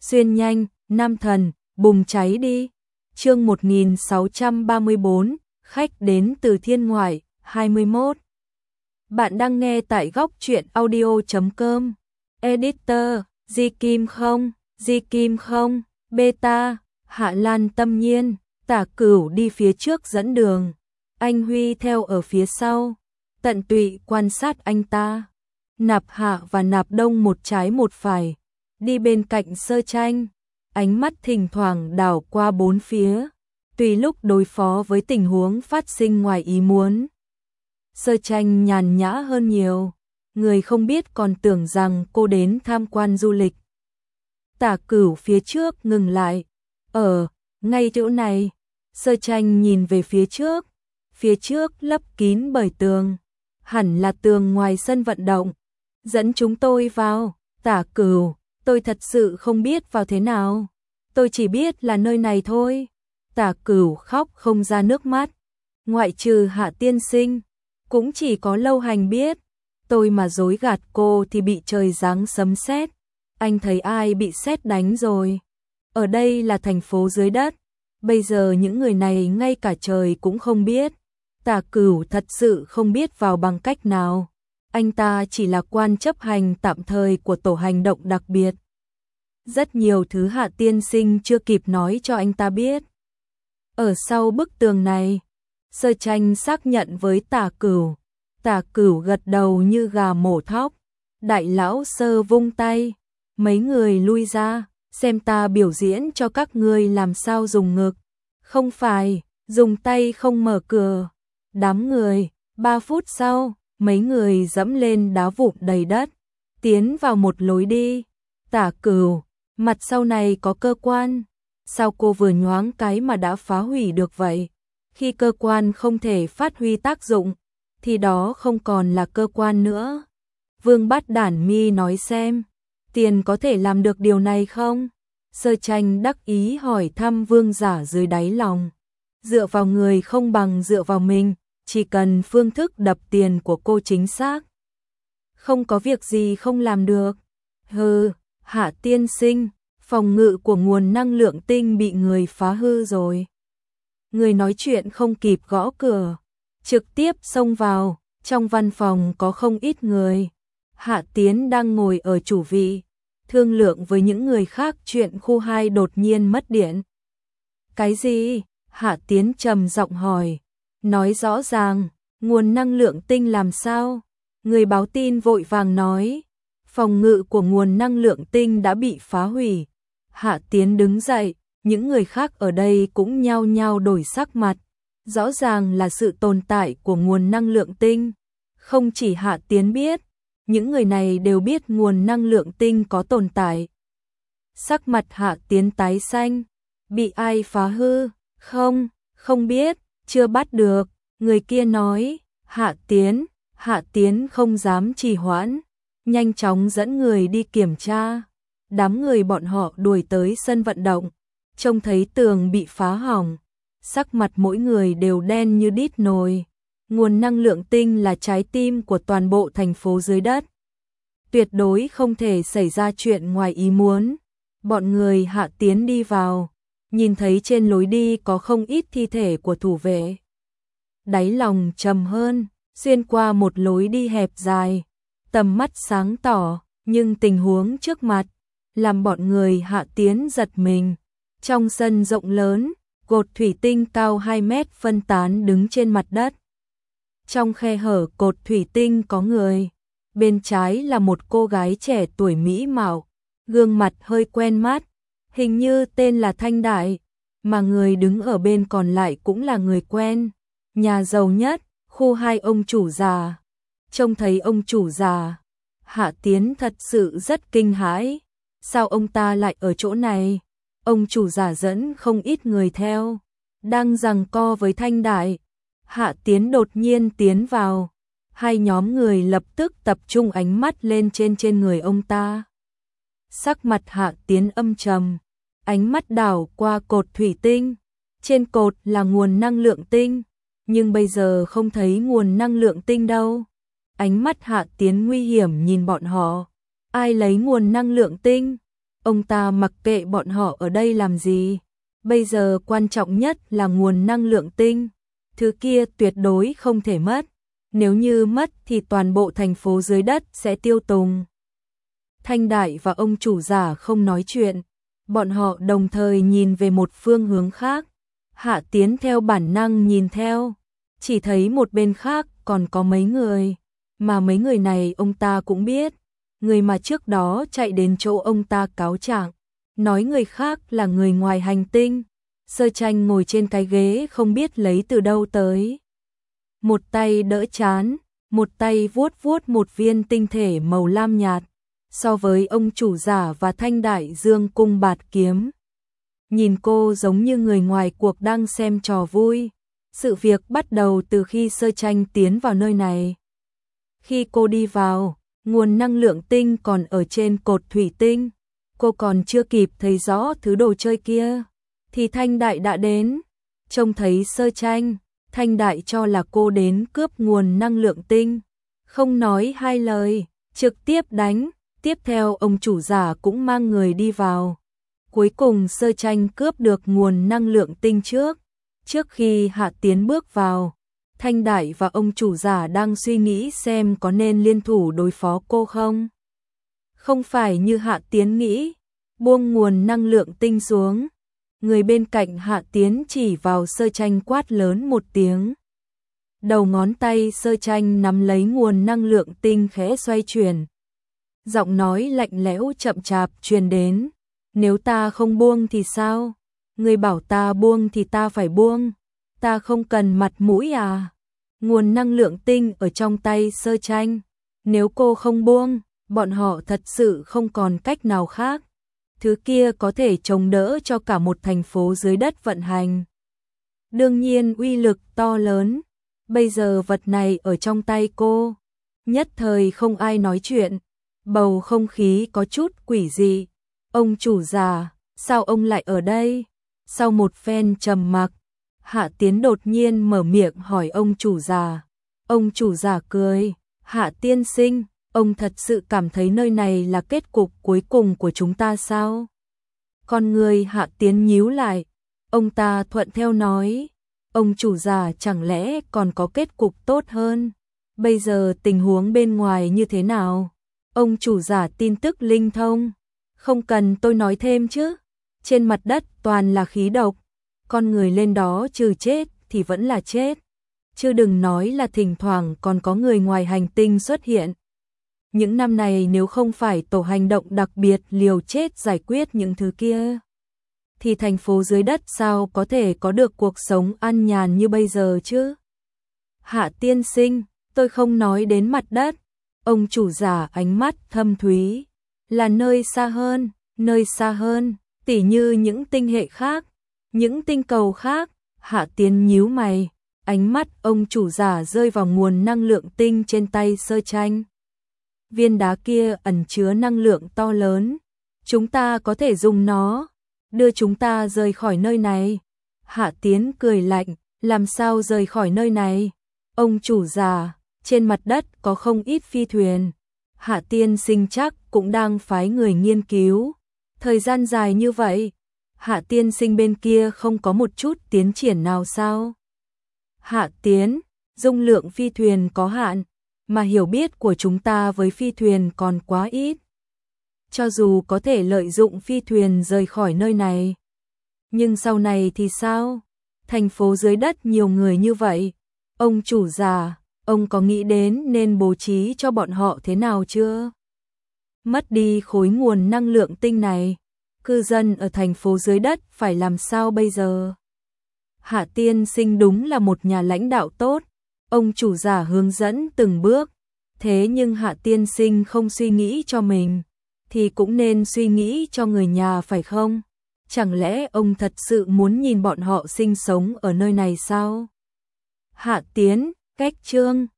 xuyên nhanh, nam thần, bùng cháy đi. Chương 1634, khách đến từ thiên ngoại, 21. Bạn đang nghe tại góc truyện audio.com. Editor, Di Kim không, Beta, Hạ Lan Tâm Nhiên, Tả Cửu đi phía trước dẫn đường. Anh Huy theo ở phía sau, tận tụy quan sát anh ta. Nạp Hạ và Nạp Đông một trái một phải, đi bên cạnh Sơ Tranh, ánh mắt thỉnh thoảng đảo qua bốn phía, tùy lúc đối phó với tình huống phát sinh ngoài ý muốn. Sơ Tranh nhàn nhã hơn nhiều, người không biết còn tưởng rằng cô đến tham quan du lịch. Tả Cửu phía trước ngừng lại, ngay chỗ này. Sơ Tranh nhìn về phía trước lấp kín bởi tường, hẳn là tường ngoài sân vận động. Dẫn chúng tôi vào. Tả Cửu, tôi thật sự không biết vào thế nào, tôi chỉ biết là nơi này thôi. Tả Cửu khóc không ra nước mắt, ngoại trừ Hạ tiên sinh, cũng chỉ có Lâu Hành biết. Tôi mà dối gạt cô thì bị trời giáng sấm sét. Anh thấy ai bị sét đánh rồi? Ở đây là thành phố dưới đất, bây giờ những người này ngay cả trời cũng không biết. Tả Cửu thật sự không biết vào bằng cách nào. Anh ta chỉ là quan chấp hành tạm thời của tổ hành động đặc biệt. Rất nhiều thứ Hạ tiên sinh chưa kịp nói cho anh ta biết. Ở sau bức tường này, Sơ Tranh xác nhận với Tả Cửu. Tả Cửu gật đầu như gà mổ thóc. Đại lão Sơ vung tay, mấy người lui ra, xem ta biểu diễn cho các ngươi làm sao dùng ngực. Không phải, dùng tay không mở cửa. Đám người, 3 phút sau, mấy người dẫm lên đá vụn đầy đất, tiến vào một lối đi. Tả Cửu, mặt sau này có cơ quan, sao cô vừa nhoáng cái mà đã phá hủy được vậy? Khi cơ quan không thể phát huy tác dụng, thì đó không còn là cơ quan nữa. Vương Bát Đản Mi nói xem, tiền có thể làm được điều này không? Sơ Tranh đắc ý hỏi thăm Vương Giả dưới đáy lòng. Dựa vào người không bằng dựa vào mình, chỉ cần phương thức đập tiền của cô chính xác, không có việc gì không làm được. Hừ, Hạ tiên sinh, phòng ngự của nguồn năng lượng tinh bị người phá hư rồi. Người nói chuyện không kịp gõ cửa, trực tiếp xông vào. Trong văn phòng có không ít người. Hạ Tiến đang ngồi ở chủ vị, thương lượng với những người khác chuyện khu 2 đột nhiên mất điện. Cái gì? Hạ Tiến trầm giọng hỏi. Nói rõ ràng, nguồn năng lượng tinh làm sao? Người báo tin vội vàng nói, phòng ngự của nguồn năng lượng tinh đã bị phá hủy. Hạ Tiến đứng dậy, những người khác ở đây cũng nhao nhao đổi sắc mặt. Rõ ràng là sự tồn tại của nguồn năng lượng tinh. Không chỉ Hạ Tiến biết, những người này đều biết nguồn năng lượng tinh có tồn tại. Sắc mặt Hạ Tiến tái xanh. Bị ai phá hư? Không biết, chưa bắt được. Người kia nói. Hạ Tiến không dám trì hoãn, nhanh chóng dẫn người đi kiểm tra. Đám người bọn họ đuổi tới sân vận động, trông thấy tường bị phá hỏng, sắc mặt mỗi người đều đen như đít nồi. Nguồn năng lượng tinh là trái tim của toàn bộ thành phố dưới đất, tuyệt đối không thể xảy ra chuyện ngoài ý muốn. Bọn người Hạ Tiến đi vào, nhìn thấy trên lối đi có không ít thi thể của thủ vệ. Đáy lòng trầm hơn, xuyên qua một lối đi hẹp dài, tầm mắt sáng tỏ, nhưng tình huống trước mặt làm bọn người Hạ Tiến giật mình. Trong sân rộng lớn, cột thủy tinh cao 2 mét phân tán đứng trên mặt đất. Trong khe hở cột thủy tinh có người. Bên trái là một cô gái trẻ tuổi mỹ mạo, gương mặt hơi quen mắt, hình như tên là Thanh Đại, mà người đứng ở bên còn lại cũng là người quen. Nhà giàu nhất, khu 2 ông chủ già. Trông thấy ông chủ già, Hạ Tiến thật sự rất kinh hãi. Sao ông ta lại ở chỗ này? Ông chủ già dẫn không ít người theo, đang giằng co với Thanh Đại. Hạ Tiến đột nhiên tiến vào, hai nhóm người lập tức tập trung ánh mắt lên trên người ông ta. Sắc mặt Hạ Tiến âm trầm, ánh mắt đảo qua cột thủy tinh. Trên cột là nguồn năng lượng tinh, nhưng bây giờ không thấy nguồn năng lượng tinh đâu. Ánh mắt Hạ Tiến nguy hiểm nhìn bọn họ. Ai lấy nguồn năng lượng tinh? ông ta mặc kệ bọn họ ở đây làm gì. Bây giờ quan trọng nhất là nguồn năng lượng tinh. Thứ kia tuyệt đối không thể mất. Nếu như mất thì toàn bộ thành phố dưới đất sẽ tiêu tùng. Thanh Đại và ông chủ giả không nói chuyện. Bọn họ đồng thời nhìn về một phương hướng khác. Hạ Tiến theo bản năng nhìn theo. Chỉ thấy một bên khác còn có mấy người. Mà mấy người này ông ta cũng biết. Người mà trước đó chạy đến chỗ ông ta cáo trạng. Nói người khác là người ngoài hành tinh. Sơ Tranh ngồi trên cái ghế không biết lấy từ đâu tới. Một tay đỡ trán, một tay vuốt vuốt một viên tinh thể màu lam nhạt. So với ông chủ giả và Thanh Đại dương cung bạt kiếm. Nhìn cô giống như người ngoài cuộc đang xem trò vui. Sự việc bắt đầu từ khi Sơ Tranh tiến vào nơi này. Khi cô đi vào, nguồn năng lượng tinh còn ở trên cột thủy tinh. Cô còn chưa kịp thấy rõ thứ đồ chơi kia thì Thanh Đại đã đến. Trông thấy Sơ Tranh, Thanh Đại cho là cô đến cướp nguồn năng lượng tinh. Không nói hai lời, trực tiếp đánh. Tiếp theo ông chủ giả cũng mang người đi vào. Cuối cùng Sơ Tranh cướp được nguồn năng lượng tinh trước. Trước khi Hạ Tiến bước vào, Thanh Đại và ông chủ giả đang suy nghĩ xem có nên liên thủ đối phó cô không. Không phải như Hạ Tiến nghĩ, buông nguồn năng lượng tinh xuống. Người bên cạnh Hạ Tiến chỉ vào Sơ Tranh quát lớn một tiếng. Đầu ngón tay Sơ Tranh nắm lấy nguồn năng lượng tinh khẽ xoay chuyển. Giọng nói lạnh lẽo chậm chạp truyền đến. Nếu ta không buông thì sao? Người bảo ta buông thì ta phải buông. Ta không cần mặt mũi à? Nguồn năng lượng tinh ở trong tay Sơ Tranh. Nếu cô không buông, bọn họ thật sự không còn cách nào khác. Thứ kia có thể chống đỡ cho cả một thành phố dưới đất vận hành. Đương nhiên uy lực to lớn. Bây giờ vật này ở trong tay cô. Nhất thời không ai nói chuyện. Bầu không khí có chút quỷ dị. Ông chủ già, sao ông lại ở đây? Sau một phen trầm mặc, Hạ Tiến đột nhiên mở miệng hỏi ông chủ già. Ông chủ già cười, Hạ tiên sinh, ông thật sự cảm thấy nơi này là kết cục cuối cùng của chúng ta sao? Con người Hạ Tiến nhíu lại, ông ta thuận theo nói, ông chủ già chẳng lẽ còn có kết cục tốt hơn? Bây giờ tình huống bên ngoài như thế nào? Ông chủ giả tin tức linh thông. Không cần tôi nói thêm chứ. Trên mặt đất toàn là khí độc. Con người lên đó trừ chết thì vẫn là chết. Chứ đừng nói là thỉnh thoảng còn có người ngoài hành tinh xuất hiện. Những năm này nếu không phải tổ hành động đặc biệt liều chết giải quyết những thứ kia, thì thành phố dưới đất sao có thể có được cuộc sống an nhàn như bây giờ chứ? Hạ tiên sinh, tôi không nói đến mặt đất. Ông chủ giả ánh mắt thâm thúy. Là nơi xa hơn, tỉ như những tinh hệ khác, những tinh cầu khác. Hạ Tiến nhíu mày, ánh mắt ông chủ giả rơi vào nguồn năng lượng tinh trên tay Sơ Tranh. Viên đá kia ẩn chứa năng lượng to lớn, chúng ta có thể dùng nó, đưa chúng ta rời khỏi nơi này. Hạ Tiến cười lạnh, làm sao rời khỏi nơi này? Ông chủ giả, trên mặt đất có không ít phi thuyền. Hạ tiên sinh chắc cũng đang phái người nghiên cứu. Thời gian dài như vậy, Hạ tiên sinh bên kia không có một chút tiến triển nào sao? Hạ Tiến, dung lượng phi thuyền có hạn, mà hiểu biết của chúng ta với phi thuyền còn quá ít. Cho dù có thể lợi dụng phi thuyền rời khỏi nơi này, nhưng sau này thì sao? Thành phố dưới đất nhiều người như vậy. Ông chủ già, ông có nghĩ đến nên bố trí cho bọn họ thế nào chưa? Mất đi khối nguồn năng lượng tinh này, cư dân ở thành phố dưới đất phải làm sao bây giờ? Hạ tiên sinh đúng là một nhà lãnh đạo tốt, ông chủ giả hướng dẫn từng bước. Thế nhưng Hạ tiên sinh không suy nghĩ cho mình, thì cũng nên suy nghĩ cho người nhà phải không? Chẳng lẽ ông thật sự muốn nhìn bọn họ sinh sống ở nơi này sao? Hạ Tiến, cách chương